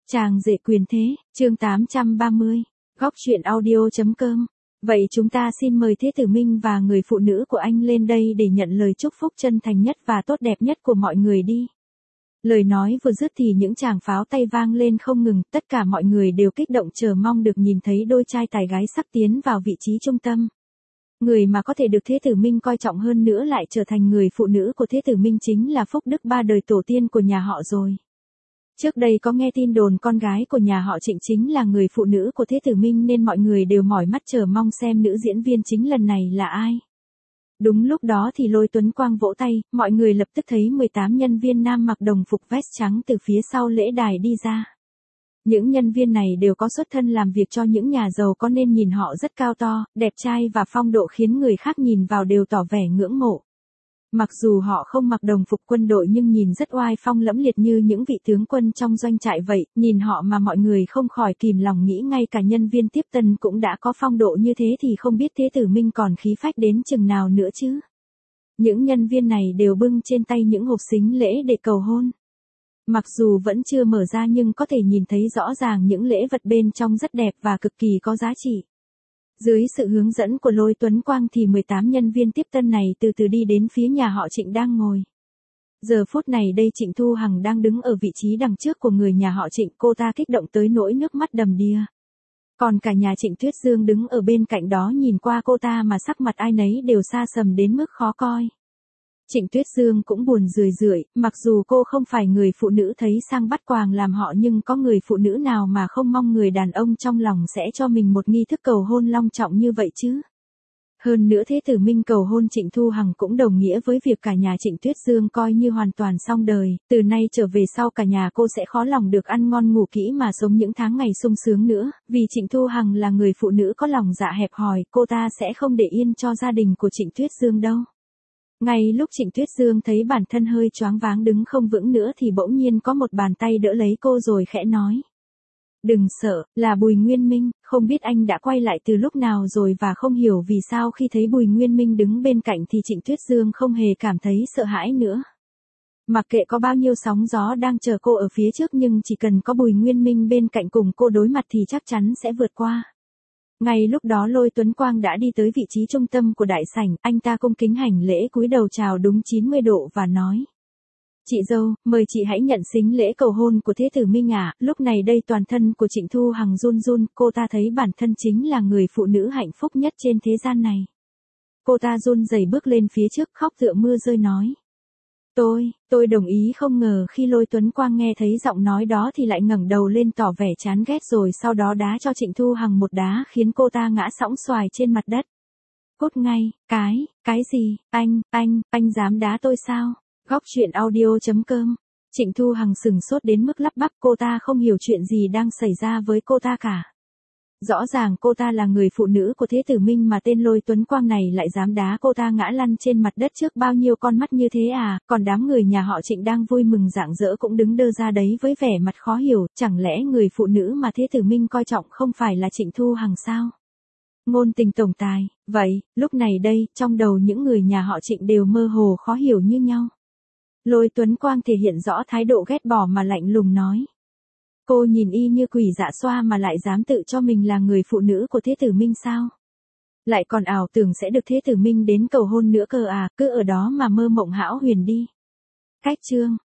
Chàng rể quyền thế, chương 830, góc truyện audio.com. Vậy chúng ta xin mời Thế Tử Minh và người phụ nữ của anh lên đây để nhận lời chúc phúc chân thành nhất và tốt đẹp nhất của mọi người đi. Lời nói vừa dứt thì những tràng pháo tay vang lên không ngừng, tất cả mọi người đều kích động chờ mong được nhìn thấy đôi trai tài gái sắp tiến vào vị trí trung tâm. Người mà có thể được Thế Tử Minh coi trọng hơn nữa lại trở thành người phụ nữ của Thế Tử Minh chính là phúc đức ba đời tổ tiên của nhà họ rồi. Trước đây có nghe tin đồn con gái của nhà họ Trịnh chính là người phụ nữ của Thế Tử Minh nên mọi người đều mỏi mắt chờ mong xem nữ diễn viên chính lần này là ai. Đúng lúc đó thì Lôi Tuấn Quang vỗ tay, mọi người lập tức thấy 18 nhân viên nam mặc đồng phục vest trắng từ phía sau lễ đài đi ra. Những nhân viên này đều có xuất thân làm việc cho những nhà giàu có nên nhìn họ rất cao to, đẹp trai và phong độ khiến người khác nhìn vào đều tỏ vẻ ngưỡng mộ. Mặc dù họ không mặc đồng phục quân đội nhưng nhìn rất oai phong lẫm liệt như những vị tướng quân trong doanh trại vậy, nhìn họ mà mọi người không khỏi kìm lòng nghĩ ngay cả nhân viên tiếp tân cũng đã có phong độ như thế thì không biết Thế Tử Minh còn khí phách đến chừng nào nữa chứ. Những nhân viên này đều bưng trên tay những hộp sính lễ để cầu hôn. Mặc dù vẫn chưa mở ra nhưng có thể nhìn thấy rõ ràng những lễ vật bên trong rất đẹp và cực kỳ có giá trị. Dưới sự hướng dẫn của Lôi Tuấn Quang thì 18 nhân viên tiếp tân này từ từ đi đến phía nhà họ Trịnh đang ngồi. Giờ phút này đây Trịnh Thu Hằng đang đứng ở vị trí đằng trước của người nhà họ Trịnh, cô ta kích động tới nỗi nước mắt đầm đìa. Còn cả nhà Trịnh Tuyết Dương đứng ở bên cạnh đó nhìn qua cô ta mà sắc mặt ai nấy đều xa sầm đến mức khó coi. Trịnh Tuyết Dương cũng buồn rười rượi, mặc dù cô không phải người phụ nữ thấy sang bắt quàng làm họ nhưng có người phụ nữ nào mà không mong người đàn ông trong lòng sẽ cho mình một nghi thức cầu hôn long trọng như vậy chứ. Hơn nữa Thế Tử Minh cầu hôn Trịnh Thu Hằng cũng đồng nghĩa với việc cả nhà Trịnh Tuyết Dương coi như hoàn toàn xong đời, từ nay trở về sau cả nhà cô sẽ khó lòng được ăn ngon ngủ kỹ mà sống những tháng ngày sung sướng nữa, vì Trịnh Thu Hằng là người phụ nữ có lòng dạ hẹp hòi, cô ta sẽ không để yên cho gia đình của Trịnh Tuyết Dương đâu. Ngay lúc Trịnh Tuyết Dương thấy bản thân hơi choáng váng đứng không vững nữa thì bỗng nhiên có một bàn tay đỡ lấy cô rồi khẽ nói. Đừng sợ, là Bùi Nguyên Minh, không biết anh đã quay lại từ lúc nào rồi và không hiểu vì sao khi thấy Bùi Nguyên Minh đứng bên cạnh thì Trịnh Tuyết Dương không hề cảm thấy sợ hãi nữa. Mặc kệ có bao nhiêu sóng gió đang chờ cô ở phía trước nhưng chỉ cần có Bùi Nguyên Minh bên cạnh cùng cô đối mặt thì chắc chắn sẽ vượt qua. Ngay lúc đó Lôi Tuấn Quang đã đi tới vị trí trung tâm của đại sảnh, anh ta cung kính hành lễ cúi đầu chào đúng 90 độ và nói. Chị dâu, mời chị hãy nhận sính lễ cầu hôn của Thế Tử Minh ạ. Lúc này đây toàn thân của Trịnh Thu Hằng run run, cô ta thấy bản thân chính là người phụ nữ hạnh phúc nhất trên thế gian này. Cô ta run rẩy bước lên phía trước khóc tựa mưa rơi nói. Tôi đồng ý. Không ngờ khi Lôi Tuấn Quang nghe thấy giọng nói đó thì lại ngẩng đầu lên tỏ vẻ chán ghét rồi sau đó đá cho Trịnh Thu Hằng một đá khiến cô ta ngã sõng xoài trên mặt đất. Cút ngay, cái gì, anh dám đá tôi sao? Góc truyện audio.com. Trịnh Thu Hằng sừng sốt đến mức lắp bắp, cô ta không hiểu chuyện gì đang xảy ra với cô ta cả. Rõ ràng cô ta là người phụ nữ của Thế Tử Minh mà tên Lôi Tuấn Quang này lại dám đá cô ta ngã lăn trên mặt đất trước bao nhiêu con mắt như thế à, còn đám người nhà họ Trịnh đang vui mừng rạng rỡ cũng đứng đơ ra đấy với vẻ mặt khó hiểu, chẳng lẽ người phụ nữ mà Thế Tử Minh coi trọng không phải là Trịnh Thu Hằng sao? Ngôn tình tổng tài, vậy, lúc này đây, trong đầu những người nhà họ Trịnh đều mơ hồ khó hiểu như nhau. Lôi Tuấn Quang thể hiện rõ thái độ ghét bỏ mà lạnh lùng nói. Cô nhìn y như quỷ dạ xoa mà lại dám tự cho mình là người phụ nữ của Thế Tử Minh sao? Lại còn ảo tưởng sẽ được Thế Tử Minh đến cầu hôn nữa cơ à, cứ ở đó mà mơ mộng hão huyền đi. Cách chương